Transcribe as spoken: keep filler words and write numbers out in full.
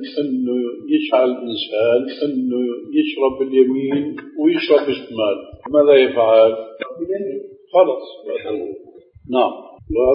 أنه يسعى الإنسان أنه يشرب باليمين ويشرب بالشمال، ماذا يفعل؟ خلاص. نعم.